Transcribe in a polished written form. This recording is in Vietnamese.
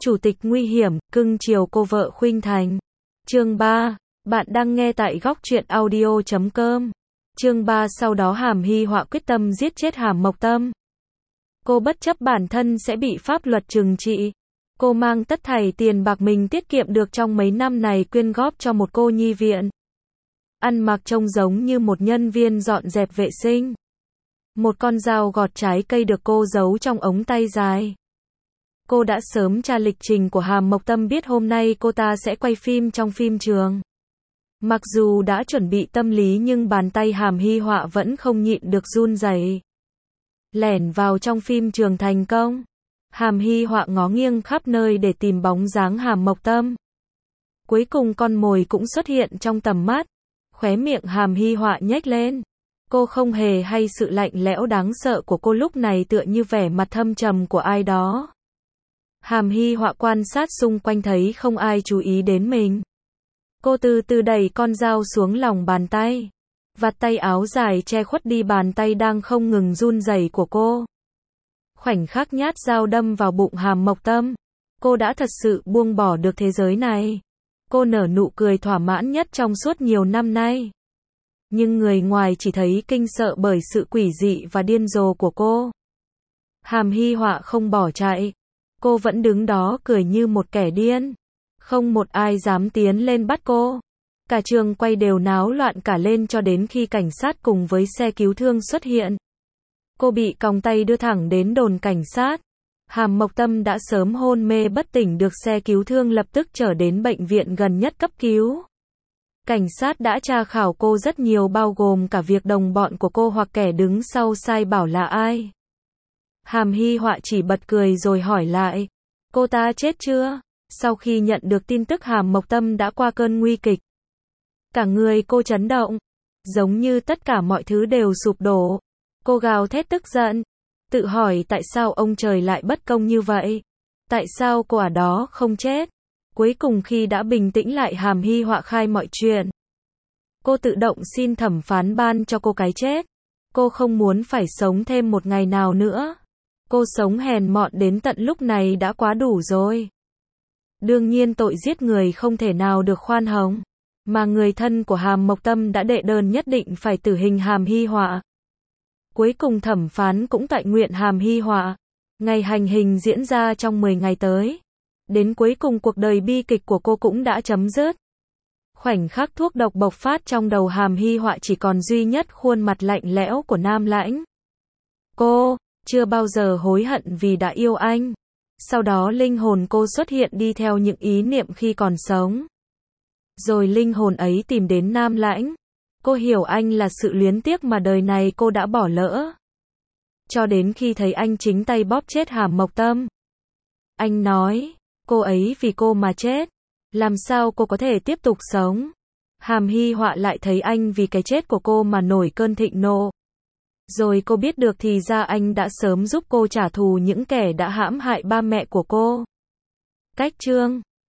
Chủ tịch nguy hiểm, cưng chiều cô vợ khuynh thành. Chương 3. Bạn đang nghe tại góc truyện audio.com. Chương 3. Sau đó Hàm Hy Họa quyết tâm giết chết Hàm Mộc Tâm. Cô bất chấp bản thân sẽ bị pháp luật trừng trị. Cô mang tất thảy tiền bạc mình tiết kiệm được trong mấy năm này quyên góp cho một cô nhi viện. Ăn mặc trông giống như một nhân viên dọn dẹp vệ sinh. Một con dao gọt trái cây được cô giấu trong ống tay dài. Cô đã sớm tra lịch trình của Hàm Mộc Tâm, biết hôm nay cô ta sẽ quay phim trong phim trường. Mặc dù đã chuẩn bị tâm lý nhưng bàn tay Hàm Hy Họa vẫn không nhịn được run rẩy. Lẻn vào trong phim trường thành công. Hàm Hy Họa ngó nghiêng khắp nơi để tìm bóng dáng Hàm Mộc Tâm. Cuối cùng con mồi cũng xuất hiện trong tầm mắt. Khóe miệng Hàm Hy Họa nhếch lên. Cô không hề hay sự lạnh lẽo đáng sợ của cô lúc này, tựa như vẻ mặt thâm trầm của ai đó. Hàm Hy Họa quan sát xung quanh thấy không ai chú ý đến mình. Cô từ từ đẩy con dao xuống lòng bàn tay. Vạt tay áo dài che khuất đi bàn tay đang không ngừng run rẩy của cô. Khoảnh khắc nhát dao đâm vào bụng Hàm Mộc Tâm, cô đã thật sự buông bỏ được thế giới này. Cô nở nụ cười thỏa mãn nhất trong suốt nhiều năm nay. Nhưng người ngoài chỉ thấy kinh sợ bởi sự quỷ dị và điên rồ của cô. Hàm Hy Họa không bỏ chạy. Cô vẫn đứng đó cười như một kẻ điên. Không một ai dám tiến lên bắt cô. Cả trường quay đều náo loạn cả lên cho đến khi cảnh sát cùng với xe cứu thương xuất hiện. Cô bị còng tay đưa thẳng đến đồn cảnh sát. Hàm Mộc Tâm đã sớm hôn mê bất tỉnh, được xe cứu thương lập tức chở đến bệnh viện gần nhất cấp cứu. Cảnh sát đã tra khảo cô rất nhiều, bao gồm cả việc đồng bọn của cô hoặc kẻ đứng sau sai bảo là ai. Hàm Hy Họa chỉ bật cười rồi hỏi lại, cô ta chết chưa? Sau khi nhận được tin tức Hàm Mộc Tâm đã qua cơn nguy kịch, cả người cô chấn động, giống như tất cả mọi thứ đều sụp đổ. Cô gào thét tức giận, tự hỏi tại sao ông trời lại bất công như vậy? Tại sao cô ở đó không chết? Cuối cùng khi đã bình tĩnh lại, Hàm Hy Họa khai mọi chuyện. Cô tự động xin thẩm phán ban cho cô cái chết. Cô không muốn phải sống thêm một ngày nào nữa. Cô sống hèn mọn đến tận lúc này đã quá đủ rồi. Đương nhiên tội giết người không thể nào được khoan hồng. Mà người thân của Hàm Mộc Tâm đã đệ đơn nhất định phải tử hình Hàm Hy Họa. Cuối cùng thẩm phán cũng toại nguyện Hàm Hy Họa. Ngày hành hình diễn ra trong 10 ngày tới. Đến cuối cùng cuộc đời bi kịch của cô cũng đã chấm dứt. Khoảnh khắc thuốc độc bộc phát trong đầu Hàm Hy Họa chỉ còn duy nhất khuôn mặt lạnh lẽo của Nam Lãnh. Cô chưa bao giờ hối hận vì đã yêu anh. Sau đó linh hồn cô xuất hiện đi theo những ý niệm khi còn sống. Rồi linh hồn ấy tìm đến Nam Lãnh. Cô hiểu anh là sự luyến tiếc mà đời này cô đã bỏ lỡ. Cho đến khi thấy anh chính tay bóp chết Hàm Mộc Tâm. Anh nói, cô ấy vì cô mà chết. Làm sao cô có thể tiếp tục sống? Hàm Hy Họa lại thấy anh vì cái chết của cô mà nổi cơn thịnh nộ. Rồi cô biết được thì ra anh đã sớm giúp cô trả thù những kẻ đã hãm hại ba mẹ của cô. Cách chương